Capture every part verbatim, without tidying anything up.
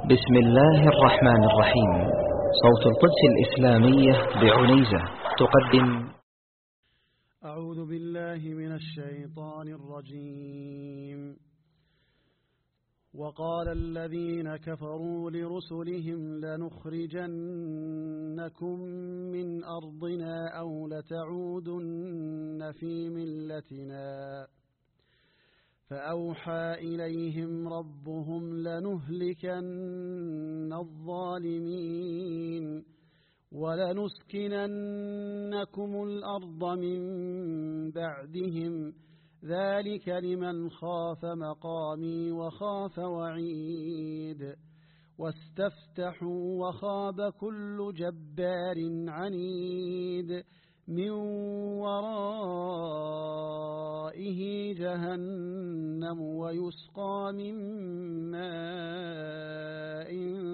بسم الله الرحمن الرحيم. صوت القدس الإسلامية بعنيزة تقدم. أعوذ بالله من الشيطان الرجيم. وقال الذين كفروا لرسلهم لنخرجنكم من أرضنا أو لتعودن في ملتنا فأوحى إليهم ربهم لنهلكن الظالمين ولنسكننكم الأرض من بعدهم ذلك لمن خاف مقامي وخاف وعيد. واستفتحوا وخاب كل جبار عنيد من ورائه جهنم ويسقى من ماء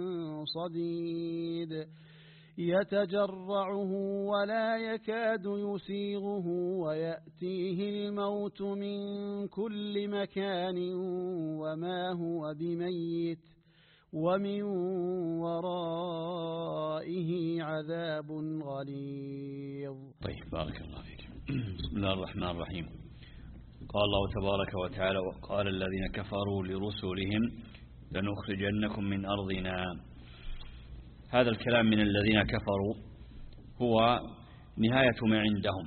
صديد يتجرعه ولا يكاد يسيغه ويأتيه الموت من كل مكان وما هو بميت ومن ورائه عذاب غليظ. طيب، بارك الله فيك. بسم الله الرحمن الرحيم. قال الله تبارك وتعالى: وقال الذين كفروا لرسلهم لنخرجنكم من أرضنا. هذا الكلام من الذين كفروا هو نهاية ما عندهم،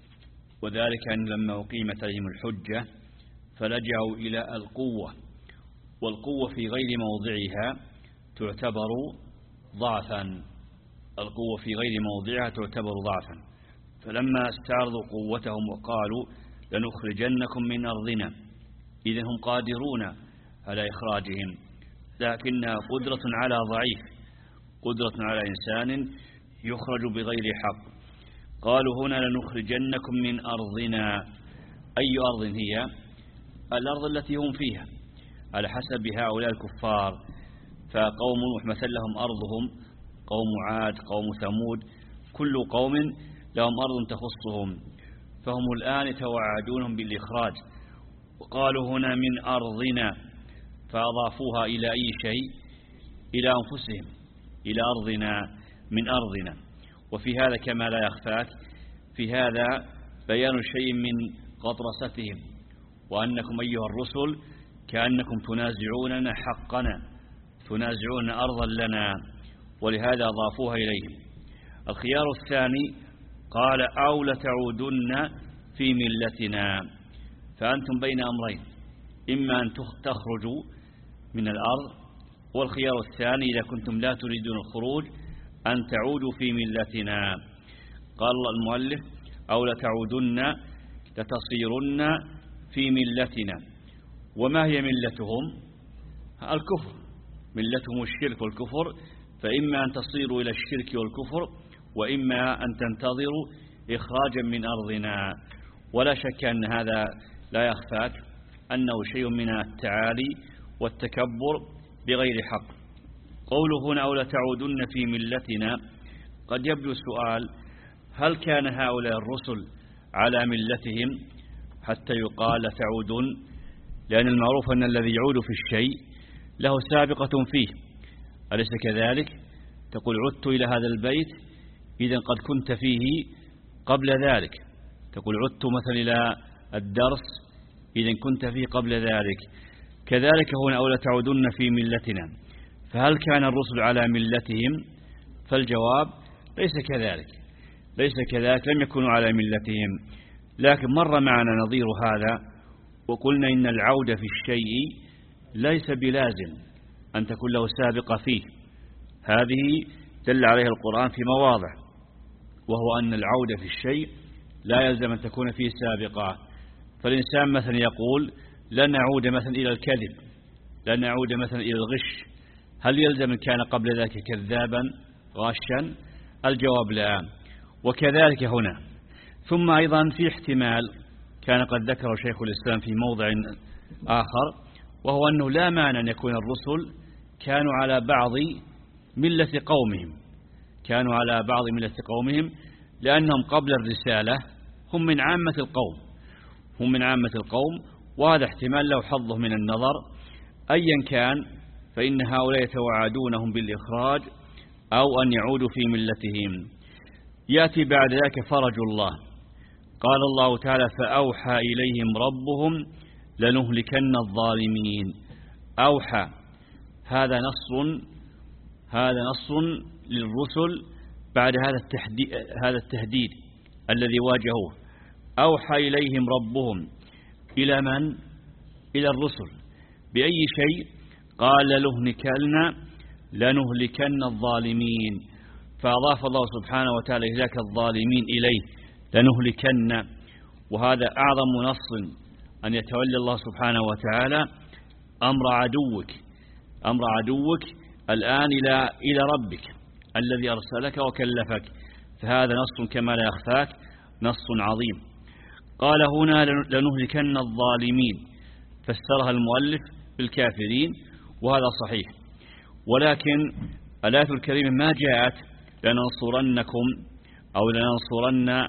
وذلك أن لما أقيمت عليهم الحجة فلجأوا إلى القوة، والقوة في غير موضعها تعتبر ضعفا القوة في غير موضعها تعتبر ضعفا فلما استعرضوا قوتهم وقالوا لنخرجنكم من أرضنا، إذن هم قادرون على إخراجهم، لكنها قدرة على ضعيف، قدرة على إنسان يخرج بغير حق. قالوا هنا لنخرجنكم من أرضنا. أي أرض هي؟ الأرض التي هم فيها على حسب هؤلاء الكفار، فقوم مثل لهم أرضهم، قوم عاد، قوم ثمود، كل قوم لهم أرض تخصهم، فهم الآن يتوعدونهم بالإخراج. وقالوا هنا من أرضنا، فأضافوها إلى أي شيء؟ إلى أنفسهم، إلى أرضنا، من أرضنا. وفي هذا كما لا يخفاك في هذا بيان شيء من غطرستهم، وأنكم أيها الرسل كأنكم تنازعوننا حقنا، تنازعون أرضا لنا، ولهذا أضافوها إليهم. الخيار الثاني قال أو لتعودن في ملتنا، فأنتم بين أمرين، إما أن تخرجوا من الأرض، والخيار الثاني إذا كنتم لا تريدون الخروج أن تعودوا في ملتنا. قال المؤلف أو لتعودن لتصيرن في ملتنا. وما هي ملتهم؟ الكفر، ملتهم الشرك والكفر، فإما أن تصيروا إلى الشرك والكفر، وإما أن تنتظروا إخراجا من أرضنا. ولا شك أن هذا لا يخفاك أنه شيء من التعالي والتكبر بغير حق. قوله هنا أو لتعودن في ملتنا، قد يبدو السؤال: هل كان هؤلاء الرسل على ملتهم حتى يقال لتعودن؟ لأن المعروف أن الذي يعود في الشيء له سابقة فيه، أليس كذلك؟ تقول عدت إلى هذا البيت، إذن قد كنت فيه قبل ذلك. تقول عدت مثلا إلى الدرس، إذن كنت فيه قبل ذلك. كذلك هنا أو لتعودن في ملتنا، فهل كان الرسل على ملتهم؟ فالجواب ليس كذلك، ليس كذلك، لم يكونوا على ملتهم. لكن مر معنا نظير هذا وقلنا إن العودة في الشيء ليس بلازم أن تكون له سابقة فيه. هذه دل عليها القرآن في مواضع، وهو أن العودة في الشيء لا يلزم أن تكون فيه سابقة. فالإنسان مثلا يقول لن نعود مثلا إلى الكذب، لن نعود مثلا إلى الغش، هل يلزم أن كان قبل ذلك كذابا غاشا؟ الجواب لا. وكذلك هنا. ثم أيضا في احتمال كان قد ذكره شيخ الإسلام في موضع آخر، وهو أنه لا مانع أن يكون الرسل كانوا على بعض ملة قومهم، كانوا على بعض ملة قومهم لأنهم قبل الرسالة هم من عامة القوم، هم من عامة القوم وهذا احتمال له حظه من النظر. أيا كان فإن هؤلاء يتوعدونهم بالإخراج أو أن يعودوا في ملتهم. يأتي بعد ذلك فرج الله. قال الله تعالى فأوحى إليهم ربهم لنهلكن الظالمين. أوحى هذا نص هذا نص للرسل بعد هذا التهديد, هذا التهديد الذي واجهوه. أوحى إليهم ربهم إلى من؟ إلى الرسل. بأي شيء؟ قال لنهلكن لنهلكن الظالمين، فأضاف الله سبحانه وتعالى إهلاك الظالمين إليه لنهلكن. وهذا أعظم نص أن يتولى الله سبحانه وتعالى أمر عدوك أمر عدوك الآن إلى إلى ربك الذي أرسلك وكلفك. فهذا نص كما لا يخفاك نص عظيم. قال هنا لنهلكن الظالمين، فسرها المؤلف بالكافرين، وهذا صحيح. ولكن الآية الكريمة ما جاءت لننصرنكم أو لننصرن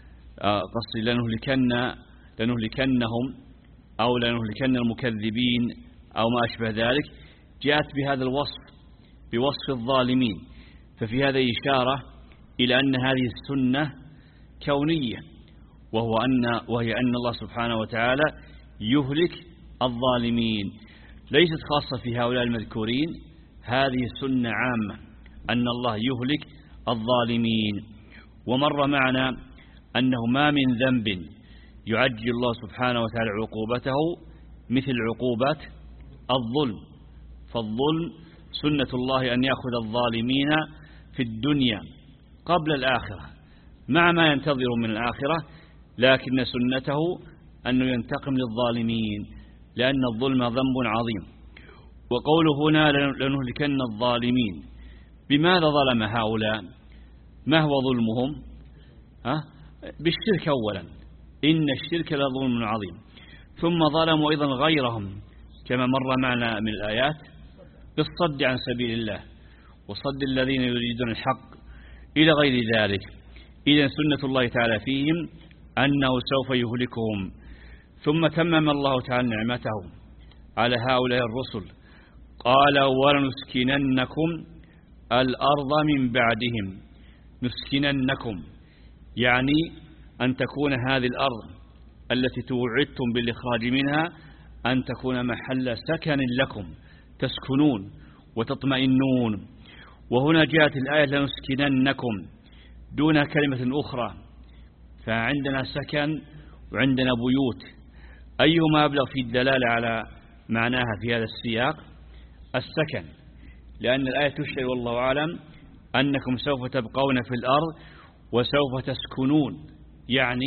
قصدي لنهلكن لنهلكنهم أو لنهلكن المكذبين أو ما أشبه ذلك، جاءت بهذا الوصف بوصف الظالمين. ففي هذا إشارة إلى أن هذه السنة كونية، وهو أن وهي أن الله سبحانه وتعالى يهلك الظالمين، ليست خاصة في هؤلاء المذكورين. هذه سنة عامة أن الله يهلك الظالمين. ومر معنا أنه ما من ذنب يعجل الله سبحانه وتعالى عقوبته مثل عقوبة الظلم. فالظلم سنة الله أن يأخذ الظالمين في الدنيا قبل الآخرة مع ما ينتظر من الآخرة، لكن سنته أنه ينتقم للظالمين لأن الظلم ذنب عظيم. وقوله هنا لنهلكن الظالمين، بماذا ظلم هؤلاء؟ ما هو ظلمهم؟ ها؟ بالشرك أولا، إن الشرك لظلم عظيم. ثم ظلموا أيضا غيرهم كما مر معنا من الآيات بالصد عن سبيل الله وصد الذين يريدون الحق إلى غير ذلك. إذن سنة الله تعالى فيهم أنه سوف يهلكهم. ثم تمم الله تعالى نعمته على هؤلاء الرسل، قال ولنسكننكم الأرض من بعدهم. نسكننكم يعني أن تكون هذه الأرض التي توعدتم بالإخراج منها أن تكون محل سكن لكم تسكنون وتطمئنون. وهنا جاءت الآية لنسكننكم دون كلمة أخرى، فعندنا سكن وعندنا بيوت، أيهما أبلغ في الدلالة على معناها في هذا السياق؟ السكن، لأن الآية تشير والله أعلم أنكم سوف تبقون في الأرض وسوف تسكنون، يعني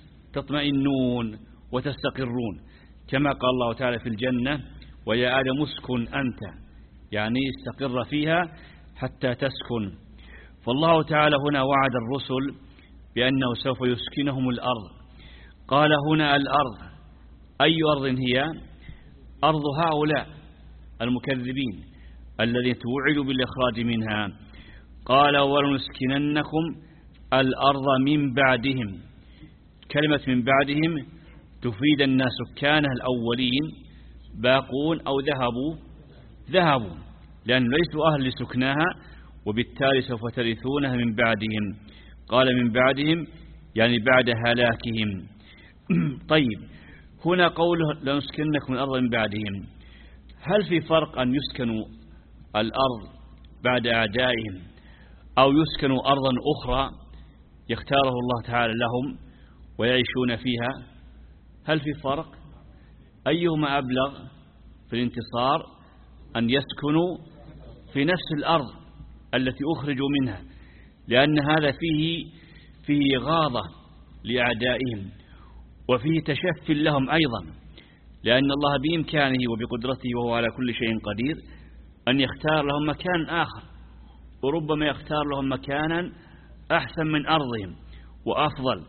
تطمئنون وتستقرون، كما قال الله تعالى في الجنة ويا آدم اسكن أنت، يعني استقر فيها حتى تسكن. فالله تعالى هنا وعد الرسل بأنه سوف يسكنهم الأرض. قال هنا الأرض، أي أرض هي؟ أرض هؤلاء المكذبين الذين توعدوا بالإخراج منها. قال ولنسكننكم الأرض من بعدهم. كلمة من بعدهم تفيد أن سكانها الأولين باقون أو ذهبوا ذهبوا لأن ليسوا أهل لسكناها، وبالتالي سوف ترثونها من بعدهم. قال من بعدهم يعني بعد هلاكهم. طيب، هنا قوله لنسكننكم الأرض من بعدهم، هل في فرق أن يسكنوا الأرض بعد أعدائهم أو يسكنوا أرضا أخرى يختاره الله تعالى لهم ويعيشون فيها؟ هل في فرق؟ أيهما أبلغ في الانتصار؟ أن يسكنوا في نفس الأرض التي أخرجوا منها، لأن هذا فيه فيه غاضة لأعدائهم وفيه تشفي لهم أيضا، لأن الله بإمكانه وبقدرته وهو على كل شيء قدير أن يختار لهم مكان آخر، وربما يختار لهم مكانا أحسن من أرضهم وأفضل،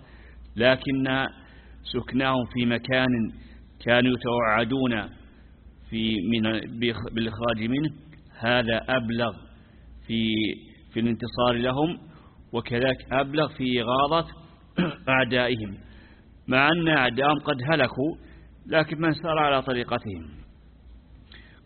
لكن سكناهم في مكان كانوا يتوعدون في من بالإخراج منه هذا أبلغ في في الانتصار لهم، وكذلك أبلغ في إغاظة أعدائهم، مع أن أعدائهم قد هلكوا لكن من سار على طريقتهم.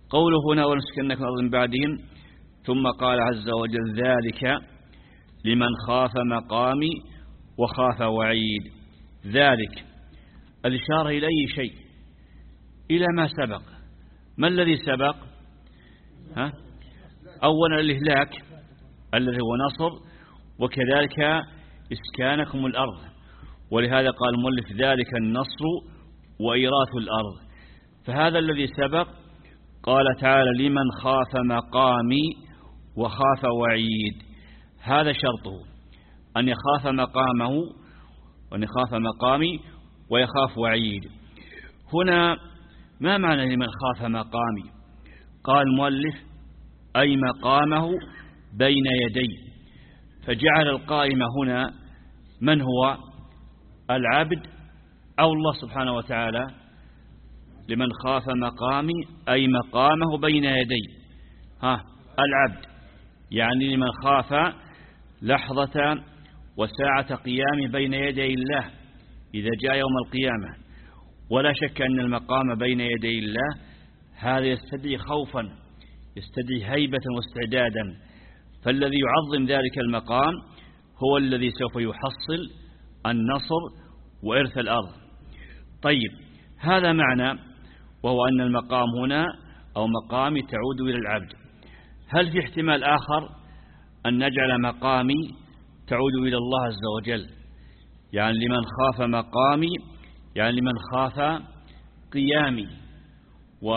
قوله هنا ونسكنكم أرض من بعدهم، ثم قال عز وجل ذلك لمن خاف مقامي وخاف وعيد. ذلك الإشارة إلى أي شيء؟ إلى ما سبق. ما الذي سبق؟ ها؟ أولا الإهلاك الذي هو نصر، وكذلك إسكانكم الأرض، ولهذا قال المؤلف ذلك النصر وإيراث الأرض. فهذا الذي سبق قال تعالى لمن خاف مقامي وخاف وعيد، هذا شرطه أن يخاف مقامه وأن يخاف مقامي ويخاف وعيد. هنا ما معنى لمن خاف مقامي؟ قال المؤلف أي مقامه بين يدي، فجعل القائمة هنا من هو؟ العبد أو الله سبحانه وتعالى؟ لمن خاف مقامي أي مقامه بين يدي، ها العبد، يعني لمن خاف لحظة وساعة قيام بين يدي الله إذا جاء يوم القيامة. ولا شك أن المقام بين يدي الله هذا يستدعي خوفا، يستدعي هيبة واستعدادا، فالذي يعظم ذلك المقام هو الذي سوف يحصل النصر وإرث الأرض. طيب هذا معنى، وهو أن المقام هنا أو مقامي تعود إلى العبد. هل في احتمال آخر أن نجعل مقامي تعود إلى الله عز وجل؟ يعني لمن خاف مقامي يعني لمن خاف قيامي و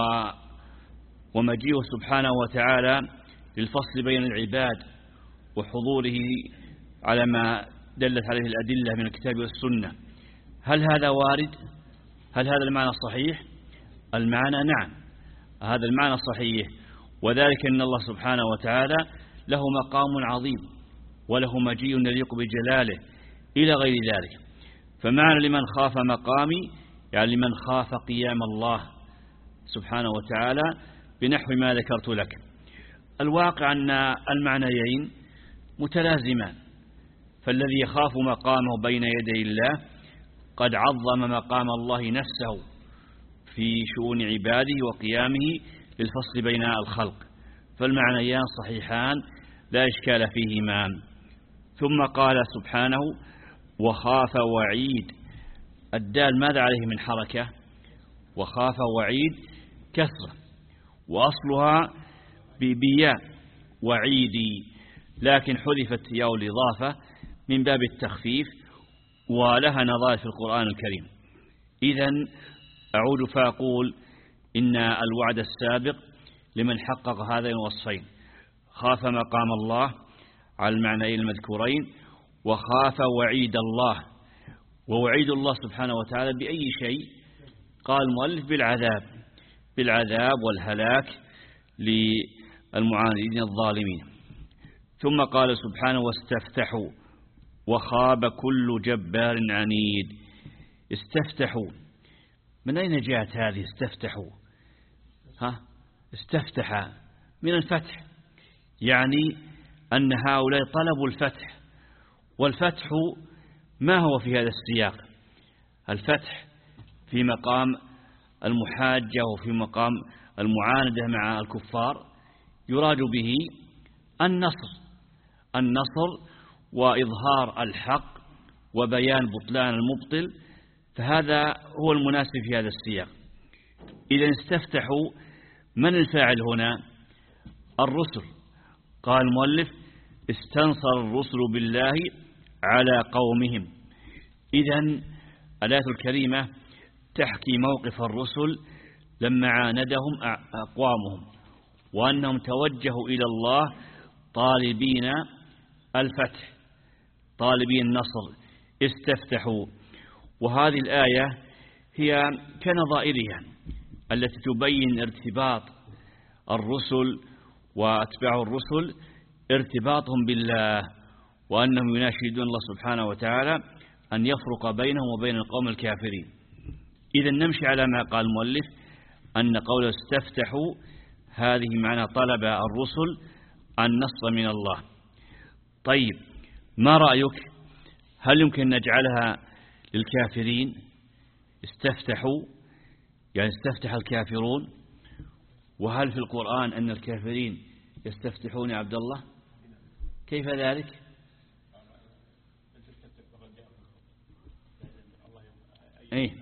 ومجيئه سبحانه وتعالى للفصل بين العباد وحضوره على ما دلت عليه الأدلة من الكتاب والسنة. هل هذا وارد؟ هل هذا المعنى صحيح؟ المعنى نعم، هذا المعنى صحيح، وذلك أن الله سبحانه وتعالى له مقام عظيم وله مجيء يليق بجلاله إلى غير ذلك. فمعنى لمن خاف مقامي يعني لمن خاف قيام الله سبحانه وتعالى بنحو ما ذكرت لك. الواقع أن المعنيين متلازمان، فالذي يخاف مقامه بين يدي الله قد عظم مقام الله نفسه في شؤون عباده وقيامه للفصل بين الخلق، فالمعنيان صحيحان لا إشكال فيهما. ثم قال سبحانه وخاف وعيد، الدال ماذا عليه من حركة؟ وخاف وعيد كسرة، وأصلها بياء وعيدي، لكن حذفت ياء الإضافة من باب التخفيف، ولها نظائر في القرآن الكريم. إذن أعود فأقول إن الوعد السابق لمن حقق هذين الوصفين، خاف مقام الله على المعنيين المذكورين، وخاف وعيد الله. ووعيد الله سبحانه وتعالى بأي شيء؟ قال المؤلف بالعذاب، بالعذاب والهلاك للمعاندين الظالمين. ثم قال سبحانه واستفتحوا وخاب كل جبار عنيد. استفتحوا، من أين جاءت هذه استفتحوا؟ ها استفتح من الفتح، يعني أن هؤلاء طلبوا الفتح، والفتح ما هو في هذا السياق؟ الفتح في مقام المحاجة وفي مقام المعاندة مع الكفار، يراد به النصر، النصر وإظهار الحق وبيان بطلان المبطل، فهذا هو المناسب في هذا السياق. إذا استفتحوا، من الفاعل هنا؟ الرسل. قال المؤلف استنصر الرسل بالله على قومهم. إذن الآية الكريمة تحكي موقف الرسل لما عاندهم أقوامهم، وأنهم توجهوا إلى الله طالبين الفتح، طالبين النصر، استفتحوا. وهذه الآية هي كنظائرها التي تبين ارتباط الرسل وأتباع الرسل، ارتباطهم بالله، وأنهم يناشدون الله سبحانه وتعالى أن يفرق بينهم وبين القوم الكافرين. إذا نمشي على ما قال المؤلف أن قول استفتحوا هذه معنى طلب الرسل النصر من الله. طيب ما رأيك؟ هل يمكن نجعلها للكافرين؟ استفتحوا يعني استفتح الكافرون، وهل في القرآن أن الكافرين يستفتحون يا عبد الله؟ كيف ذلك؟ ايه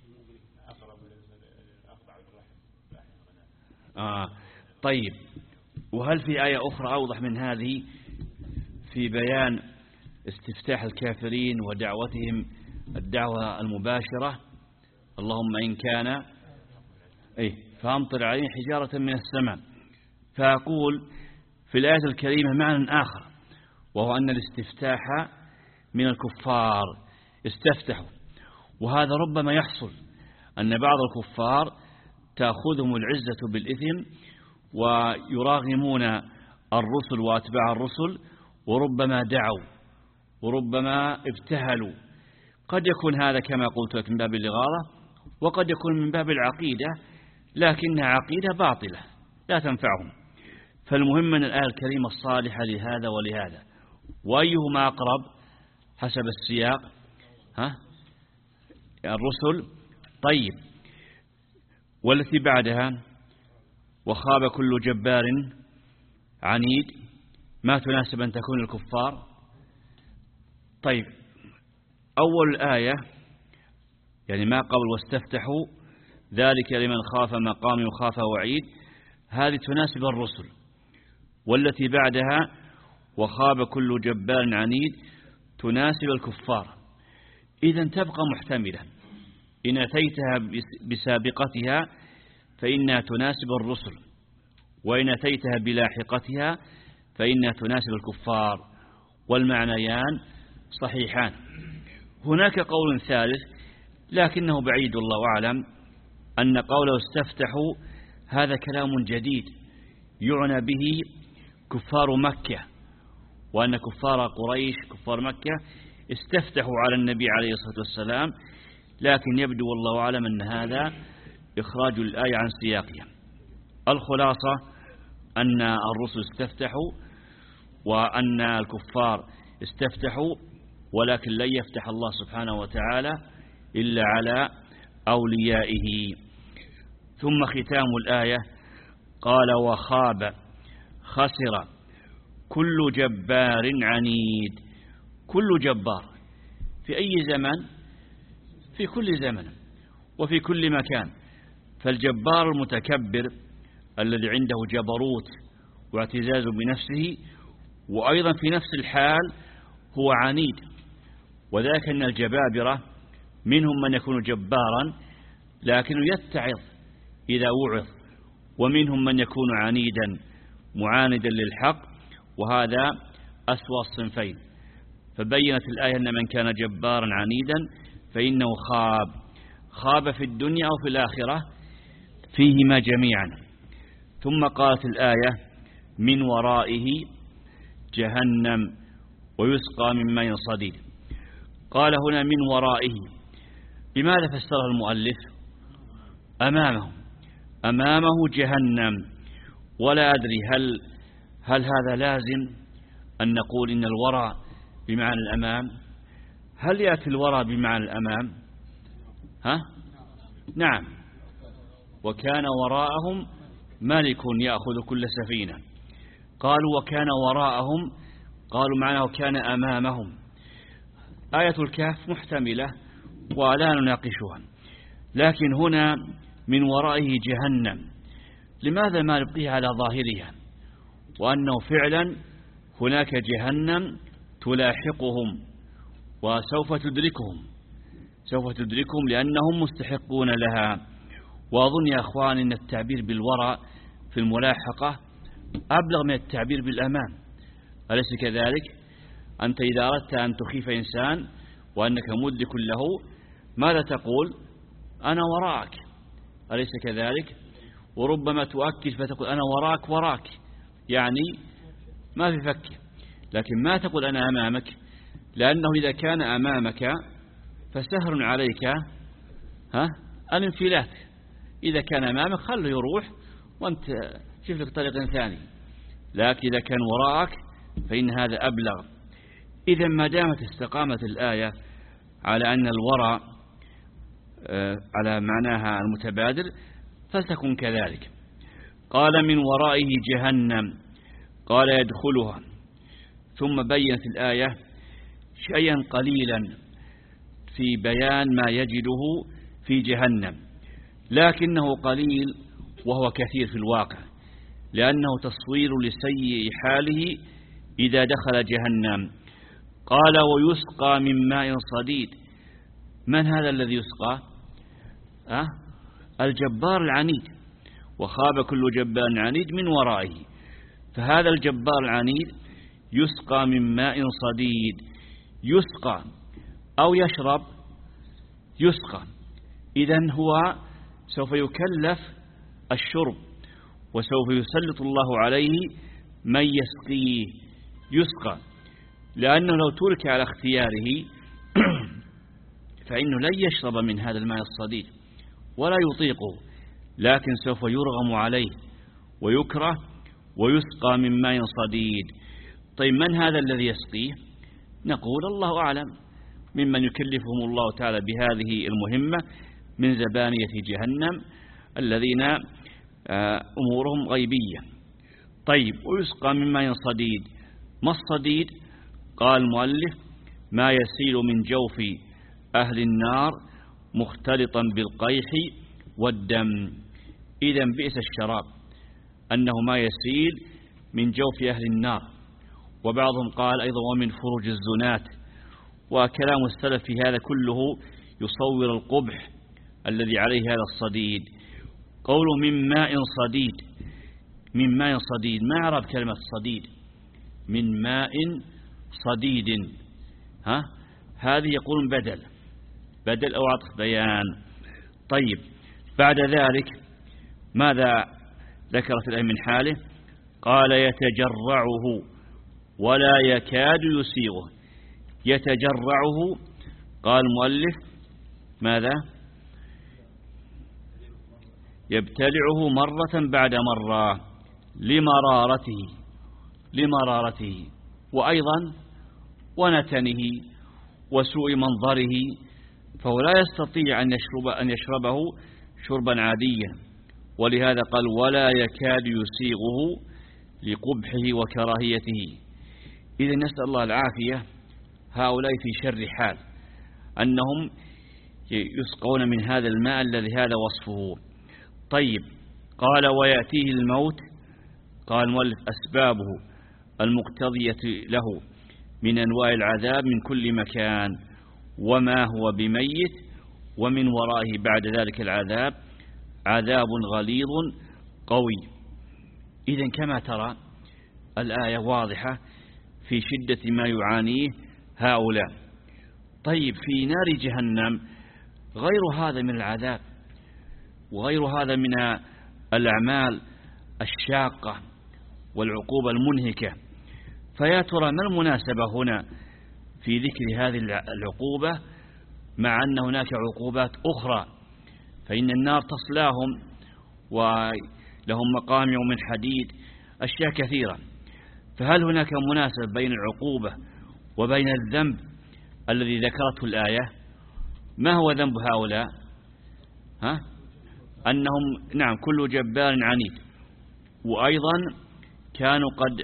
آه. طيب، وهل في آية أخرى أوضح من هذه في بيان استفتاح الكافرين ودعوتهم الدعوة المباشرة؟ اللهم إن كان إيه فأمطر عليهم حجارة من السماء. فأقول في الآية الكريمة معنى آخر، وهو أن الاستفتاح من الكفار استفتحوا، وهذا ربما يحصل أن بعض الكفار تأخذهم العزة بالإثم ويراغمون الرسل وأتباع الرسل، وربما دعوا وربما ابتهلوا. قد يكون هذا كما قلت لك من باب الإغاظة، وقد يكون من باب العقيدة، لكنها عقيدة باطلة لا تنفعهم. فالمهم من الآية الكريمة الصالحة لهذا ولهذا، وأيهما أقرب حسب السياق؟ ها الرسل. طيب، والتي بعدها وخاب كل جبار عنيد، ما تناسب أن تكون الكفار. طيب، أول الآية يعني ما قبل واستفتحوا ذلك لمن خاف مقام وخاف وعيد، هذه تناسب الرسل. والتي بعدها وخاب كل جبار عنيد تناسب الكفار. إذن تبقى محتملة، إن أتيتها بسابقتها فإنها تناسب الرسل، وإن أتيتها بلاحقتها فإنها تناسب الكفار، والمعنيان صحيحان. هناك قول ثالث لكنه بعيد الله أعلم، أن قوله استفتحوا هذا كلام جديد يعنى به كفار مكة، وأن كفار قريش كفار مكة استفتحوا على النبي عليه الصلاة والسلام، لكن يبدو والله أعلم أن هذا إخراج الآية عن سياقها. الخلاصة أن الرسل استفتحوا وأن الكفار استفتحوا، ولكن لن يفتح الله سبحانه وتعالى إلا على أوليائه. ثم ختام الآية قال وخاب خسر كل جبار عنيد. كل جبار في أي زمن؟ في كل زمن وفي كل مكان. فالجبار المتكبر الذي عنده جبروت واعتزاز بنفسه، وأيضا في نفس الحال هو عنيد. وذلك أن الجبابرة منهم من يكون جبارا لكنه يتعظ إذا وعظ، ومنهم من يكون عنيدا معاندا للحق، وهذا أسوأ الصنفين. فبينت الآية أن من كان جبارا عنيدا فإنه خاب خاب في الدنيا أو في الآخرة، فيهما جميعا. ثم قالت الآية من ورائه جهنم ويسقى من ماء صديد. قال هنا من ورائه، بماذا فسرها المؤلف؟ أمامه أمامه جهنم. ولا أدري هل هل هذا لازم أن نقول إن الوراء بمعنى الأمام؟ هل يأتي الوراء بمعنى الأمام؟ ها؟ نعم. وكان وراءهم ملك يأخذ كل سفينة. قالوا وكان وراءهم، قالوا معناه كان أمامهم. آية الكهف محتملة ولا نناقشها، لكن هنا من ورائه جهنم. لماذا ما نبقيها على ظاهرها، وأنه فعلا هناك جهنم تلاحقهم وسوف تدركهم سوف تدركهم لأنهم مستحقون لها. وأظن يا أخوان أن التعبير بالوراء في الملاحقة أبلغ من التعبير بالأمام، أليس كذلك؟ أنت إذا أردت أن تخيف إنسان وأنك مدرك له ماذا تقول؟ أنا وراك، أليس كذلك؟ وربما تؤكد فتقول أنا وراك وراك، يعني ما في فك. لكن ما تقول أنا أمامك، لأنه إذا كان أمامك فسهل عليك ها الانفلات. إذا كان أمامك خله يروح وأنت شوف لك طريق ثاني، لكن إذا كان وراءك فإن هذا أبلغ. إذا ما دامت استقامت الآية على أن الوراء على معناها المتبادل فلتكن كذلك. قال من ورائه جهنم، قال يدخلها. ثم بينت الآية شيئا قليلا في بيان ما يجده في جهنم، لكنه قليل وهو كثير في الواقع، لأنه تصوير لسيء حاله إذا دخل جهنم. قال ويسقى من ماء صديد. من هذا الذي يسقى؟ أه؟ الجبار العنيد، وخاب كل جبار عنيد من ورائه. فهذا الجبار العنيد يسقى من ماء صديد. يسقى أو يشرب، يسقى، إذن هو سوف يكلف الشرب، وسوف يسلط الله عليه من يسقيه. يسقى لأنه لو ترك على اختياره فإنه لن يشرب من هذا الماء الصديد ولا يطيقه، لكن سوف يرغم عليه ويكره ويسقى من ماء صديد. طيب من هذا الذي يسقيه؟ نقول الله أعلم، ممن يكلفهم الله تعالى بهذه المهمة من زبانية جهنم الذين أمورهم غيبية. طيب ويسقى من ماء صديد. ما الصديد؟ قال المؤلف ما يسيل من جوف أهل النار مختلطا بالقيح والدم. إذن بئس الشراب أنه ما يسيل من جوف أهل النار. وبعضهم قال أيضا ومن فرج الزنات. وكلام السلف في هذا كله يصور القبح الذي عليه هذا الصديد. قوله من ماء صديد، من ماء صديد، ما أعرف كلمة صديد؟ من ماء صديد، ها؟ هذه يقولون بدل بدل أو عطف بيان. طيب بعد ذلك ماذا ذكرت الآية من حاله؟ قال يتجرعه ولا يكاد يسيغه. يتجرعه قال المؤلف ماذا؟ يبتلعه مرة بعد مرة لمرارته لمرارته وأيضا ونتنه وسوء منظره، فهو لا يستطيع أن يشرب أن يشربه شربا عاديا، ولهذا قال ولا يكاد يسيغه لقبحه وكراهيته. إذا نسأل الله العافية. هؤلاء في شر حال أنهم يسقون من هذا الماء الذي هذا وصفه. طيب قال ويأتيه الموت. قال المؤلف أسبابه المقتضية له من أنواع العذاب من كل مكان، وما هو بميت، ومن ورائه بعد ذلك العذاب عذاب غليظ قوي. إذن كما ترى الآية واضحة في شدة ما يعانيه هؤلاء. طيب في نار جهنم غير هذا من العذاب وغير هذا من الأعمال الشاقة والعقوبة المنهكة، فيا ترى ما المناسبة هنا في ذكر هذه العقوبة مع أن هناك عقوبات أخرى؟ فإن النار تصلاهم ولهم مقامع من حديد، أشياء كثيرة. فهل هناك مناسبة بين العقوبة وبين الذنب الذي ذكرته الآية؟ ما هو ذنب هؤلاء؟ ها؟ أنهم نعم كل جبار عنيد، وأيضا كانوا قد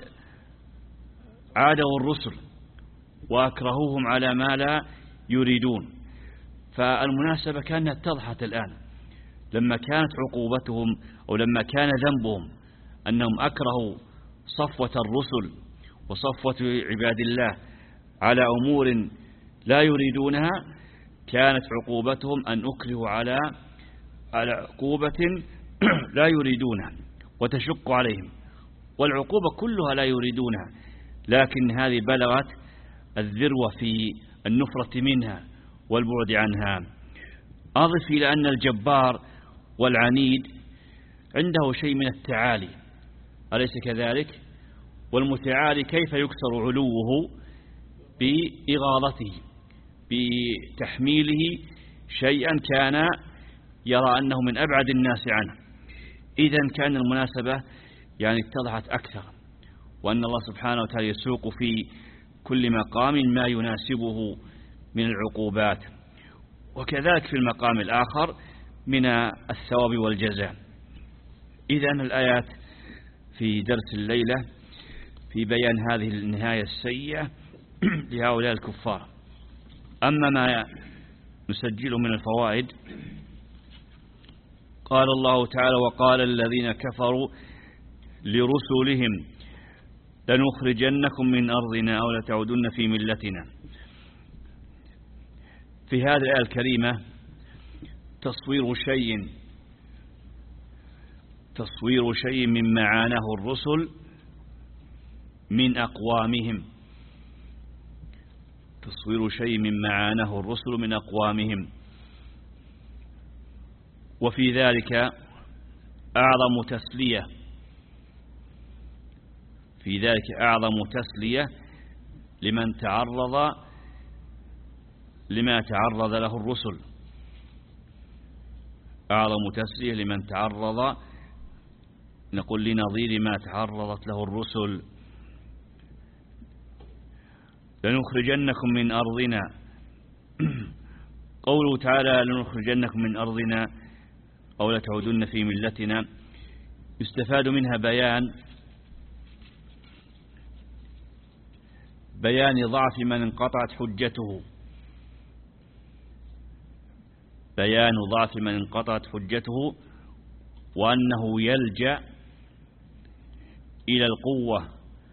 عادوا الرسل وأكرهوهم على ما لا يريدون. فالمناسبة كانت اتضحت الآن لما كانت عقوبتهم أو لما كان ذنبهم أنهم أكرهوا صفوة الرسل وصفوة عباد الله على أمور لا يريدونها، كانت عقوبتهم أن أكرهوا على على عقوبة لا يريدونها وتشق عليهم، والعقوبة كلها لا يريدونها، لكن هذه بلغت الذروة في النفرة منها والبعد عنها. أضف إلى أن الجبار والعنيد عنده شيء من التعالي، أليس كذلك؟ والمتعالي كيف يكسر علوه؟ بإغاظته، بتحميله شيئا كان يرى أنه من أبعد الناس عنه. إذن كان المناسبة يعني اتضحت أكثر، وأن الله سبحانه وتعالى يسوق في كل مقام ما يناسبه من العقوبات، وكذلك في المقام الآخر من الثواب والجزاء. إذن الآيات في درس الليلة في بيان هذه النهاية السيئة لهؤلاء الكفار. أما ما نسجله من الفوائد، قال الله تعالى: وقال الذين كفروا لرسلهم لنخرجنكم من أرضنا أو لتعودن في ملتنا. في هذه الآية الكريمة تصوير شيء تصوير شيء مما عاناه الرسل من أقوامهم تصوير شيء مما عاناه الرسل من أقوامهم وفي ذلك أعظم تسلية في ذلك أعظم تسلية لمن تعرض لما تعرض له الرسل أعظم تسلية لمن تعرض نقول لنظير ما تعرضت له الرسل. لنخرجنكم من أرضنا، قوله تعالى لنخرجنكم من أرضنا أو لتعودن في ملتنا، يستفاد منها بيان بيان ضعف من انقطعت حجته بيان ضعف من انقطعت حجته وأنه يلجأ إلى القوة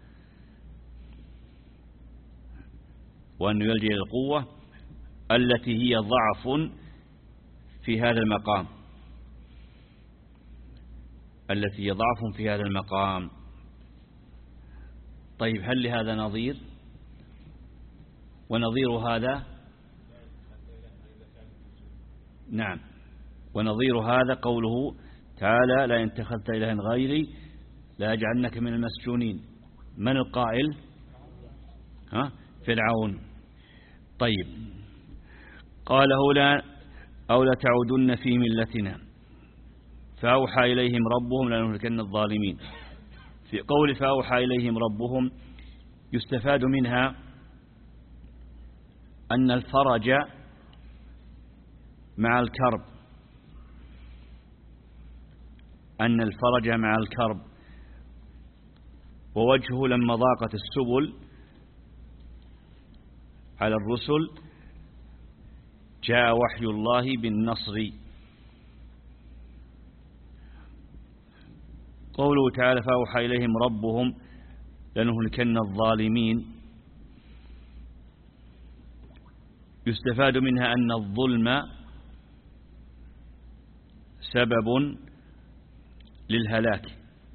وأنه يلجأ إلى القوة التي هي ضعف في هذا المقام التي هي ضعف في هذا المقام. طيب، هل لهذا نظير؟ ونظير هذا نعم ونظير هذا قوله تعالى: لئن اتخذت إلها غيري لأجعلنك من المسجونين. من القائل؟ ها؟ فرعون. طيب، قال هنا أو لتعودن في ملتنا فأوحى إليهم ربهم لنهلكن الظالمين. في قول فأوحى إليهم ربهم يستفاد منها أن الفرج مع الكرب أن الفرج مع الكرب ووجهه لما ضاقت السبل على الرسل جاء وحي الله بالنصر. قوله تعالى فأوحى إليهم ربهم لنهلكن الظالمين، يستفاد منها أن الظلم سبب للهلاك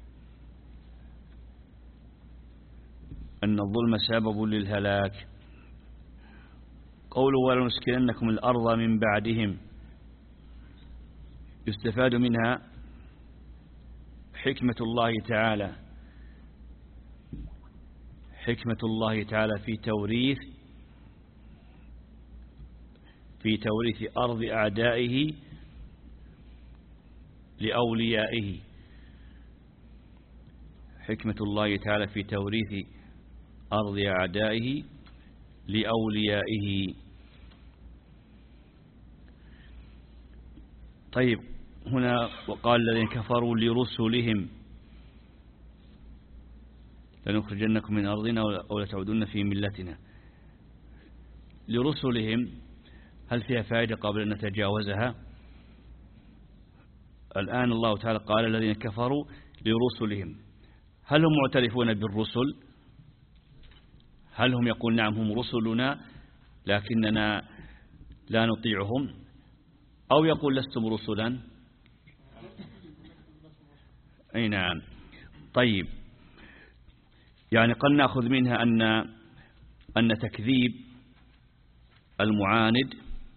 أن الظلم سبب للهلاك. قوله ولنسكننكم الأرض من بعدهم، يستفاد منها حكمة الله تعالى حكمة الله تعالى في توريث في توريث أرض أعدائه لأوليائه حكمة الله تعالى في توريث أرض أعدائه لأوليائه. طيب، هنا وقال الذين كفروا لرسلهم لنخرجنكم من أرضنا أو لتعودن في ملتنا. لرسلهم هل فيها فائدة قبل أن نتجاوزها؟ الآن الله تعالى قال الذين كفروا لرسلهم، هل هم معترفون بالرسل؟ هل هم يقول نعم هم رسلنا لكننا لا نطيعهم، أو يقول لستم رسلا؟ أي نعم. طيب، يعني قد نأخذ منها أن أن تكذيب المعاند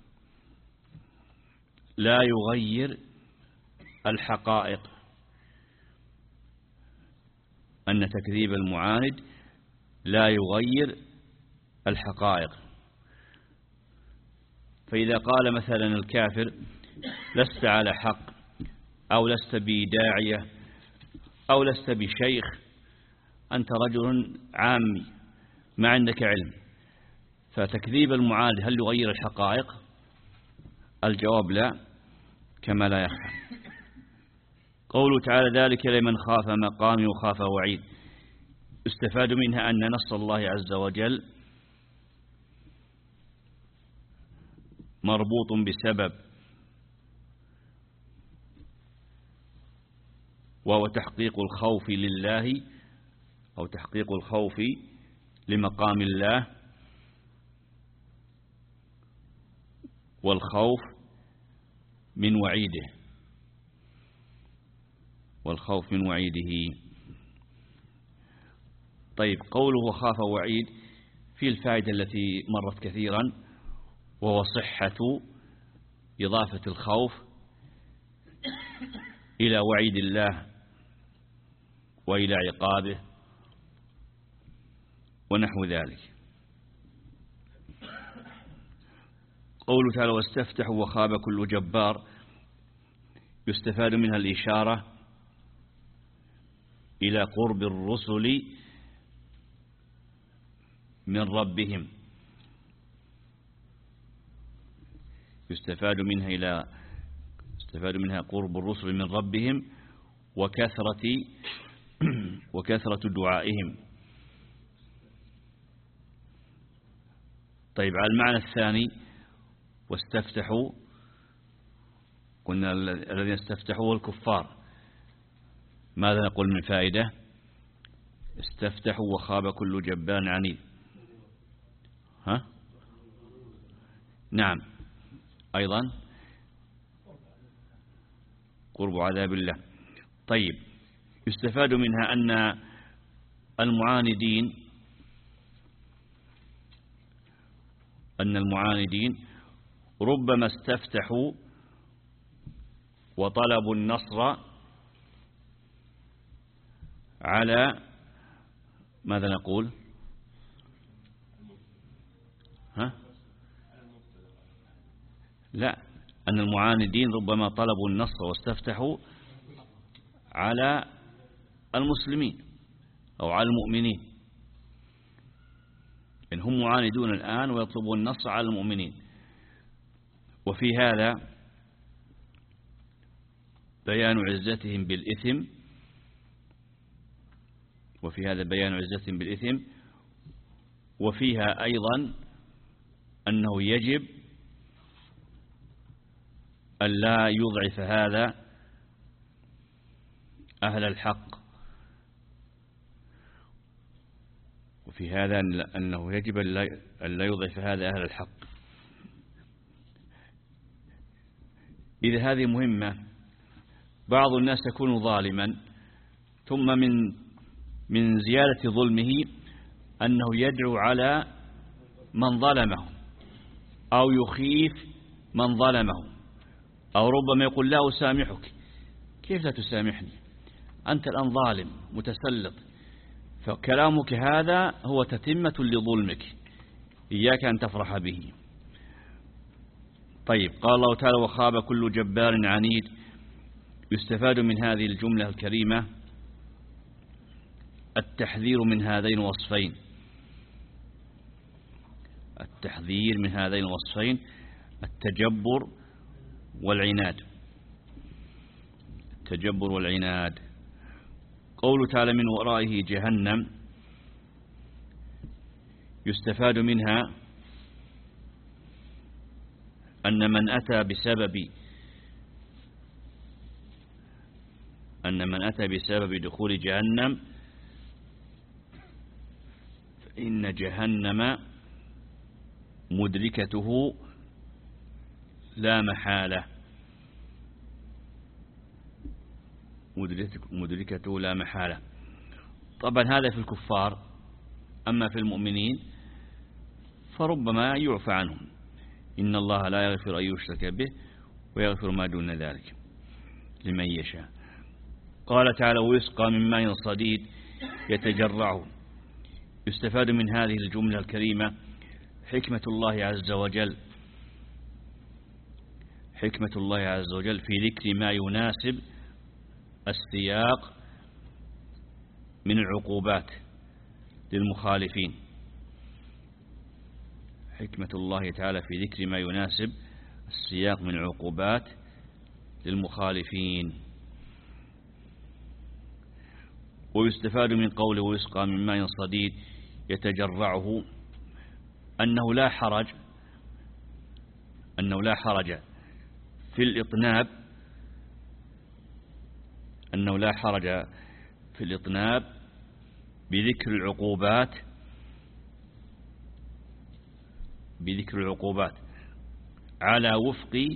لا يغير الحقائق أن تكذيب المعاند لا يغير الحقائق. فإذا قال مثلا الكافر لست على حق أو لست بداعية أو لست بشيخ، أنت رجل عامي ما عندك علم، فتكذيب المعاند هل يغير الحقائق؟ الجواب لا، كما لا يخفى. قوله تعالى ذلك لمن خاف مقامي وخاف وعيد. استفاد منها أن نص الله عز وجل مربوط بسبب، وهو تحقيق الخوف لله أو تحقيق الخوف لمقام الله، والخوف من وعيده والخوف من وعيده. طيب، قوله خاف وعيد في الفائدة التي مرت كثيرا، وهو صحة إضافة الخوف إلى وعيد الله وإلى عقابه ونحو ذلك. قوله تعالى واستفتحوا وخاب كل جبار، يستفاد منها الإشارة إلى قرب الرسل من ربهم، يستفاد منها إلى يستفاد منها قرب الرسل من ربهم وكثرة وكثرة دعائهم. طيب، على المعنى الثاني واستفتحوا، قلنا الذين استفتحوا الكفار، ماذا نقول من فائدة؟ استفتحوا وخاب كل جبار عنيد. ها؟ نعم، أيضا قرب عذاب الله. طيب، يستفاد منها أن المعاندين أن المعاندين ربما استفتحوا وطلبوا النصر على ماذا نقول؟ ها؟ لا، أن المعاندين ربما طلبوا النصر واستفتحوا على المسلمين أو على المؤمنين، إن هم معاندون الآن ويطلبون النصر على المؤمنين. وفي هذا بيان عزتهم بالإثم وفي هذا بيان عزتهم بالإثم وفيها أيضا أنه يجب أن لا يضعف هذا أهل الحق، وفي هذا أنه يجب أن لا يضعف هذا أهل الحق. إذا هذه مهمة، بعض الناس يكون ظالما، ثم من من زيادة ظلمه أنه يدعو على من ظلمه أو يخيف من ظلمه، أو ربما يقول لا أسامحك. كيف لا تسامحني؟ أنت الآن ظالم متسلط، فكلامك هذا هو تتمة لظلمك، إياك أن تفرح به. طيب، قال الله تعالى وخاب كل جبار عنيد. يستفاد من هذه الجملة الكريمة التحذير من هذين الوصفين التحذير من هذين الوصفين التجبر والعناد التجبر والعناد. قوله تعالى من ورائه جهنم، يستفاد منها أن من أتى بسبب أن من أتى بسبب دخول جهنم فإن جهنم مدركته لا محالة مدركته لا محالة. طبعا هذا في الكفار، أما في المؤمنين فربما يعفى عنهم، إن الله لا يغفر أن يشرك به ويغفر ما دون ذلك لمن يشاء. قال تعالى ويسقى من ماء صديد يتجرعه. يستفاد من هذه الجملة الكريمة حكمة الله عز وجل حكمة الله عز وجل في ذكر ما يناسب السياق من العقوبات للمخالفين. حكمة الله تعالى في ذكر ما يناسب السياق من العقوبات للمخالفين. ويستفاد من قوله ويسقى من ماء صديد يتجرعه أنه لا حرج أنه لا حرج في الإطناب أنه لا حرج في الإطناب بذكر العقوبات بذكر العقوبات على وفق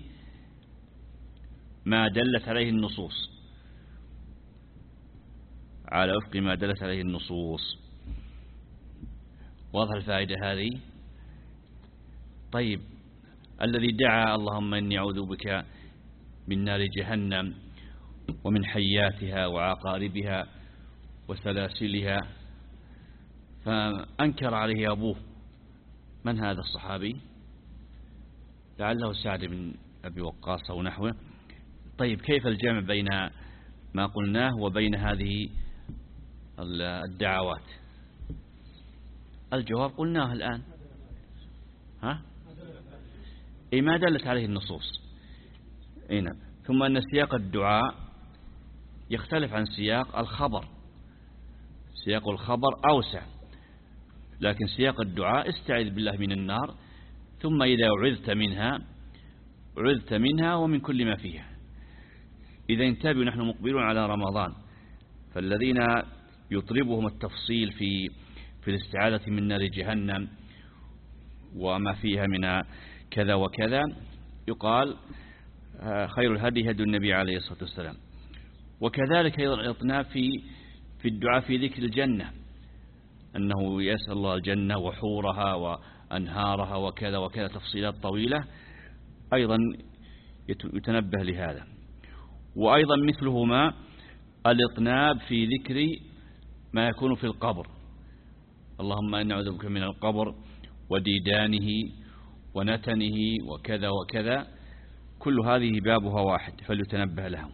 ما دلت عليه النصوص على وفق ما دلت عليه النصوص. واضح الفائدة هذه؟ طيب، الذي دعا اللهم إني أعوذ بك من نار جهنم ومن حياتها وعقاربها وسلاسلها، فأنكر عليه أبوه، من هذا الصحابي؟ لعله سعد بن أبي وقاص أو نحوه. طيب، كيف الجمع بين ما قلناه وبين هذه الدعوات؟ الجواب قلناه الآن، ها؟ إيه، ما دلت عليه النصوص. إيه، ثم أن سياق الدعاء يختلف عن سياق الخبر. سياق الخبر أوسع، لكن سياق الدعاء استعذ بالله من النار، ثم إذا عذت منها عذت منها ومن كل ما فيها. إذا انتبهوا، نحن مقبلون على رمضان، فالذين يطربهم التفصيل في في الاستعاذة من نار جهنم وما فيها من كذا وكذا، يقال خير الهدي هدي النبي عليه الصلاة والسلام. وكذلك أيضا الإطناب في في الدعاء في ذكر الجنة، أنه يسأل الله الجنة وحورها وأنهارها وكذا وكذا، تفصيلات طويلة أيضا يتنبه لهذا. وأيضا مثلهما الإطناب في ذكر ما يكون في القبر، اللهم إني أعوذ بك من القبر وديدانه ونتنه وكذا وكذا، كل هذه بابها واحد فليتنبه لها.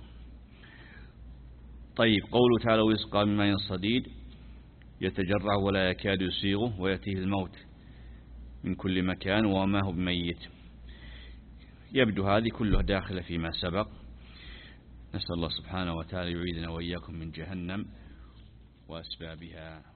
طيب، قوله تعالى ويسقى من ماء صديد يتجرع ولا يكاد يسيغه ويأتيه الموت من كل مكان وما هو بميت. يبدو هذه كلها داخلة فيما سبق. نسأل الله سبحانه وتعالى يعيذنا وإياكم من جهنم وأسبابها.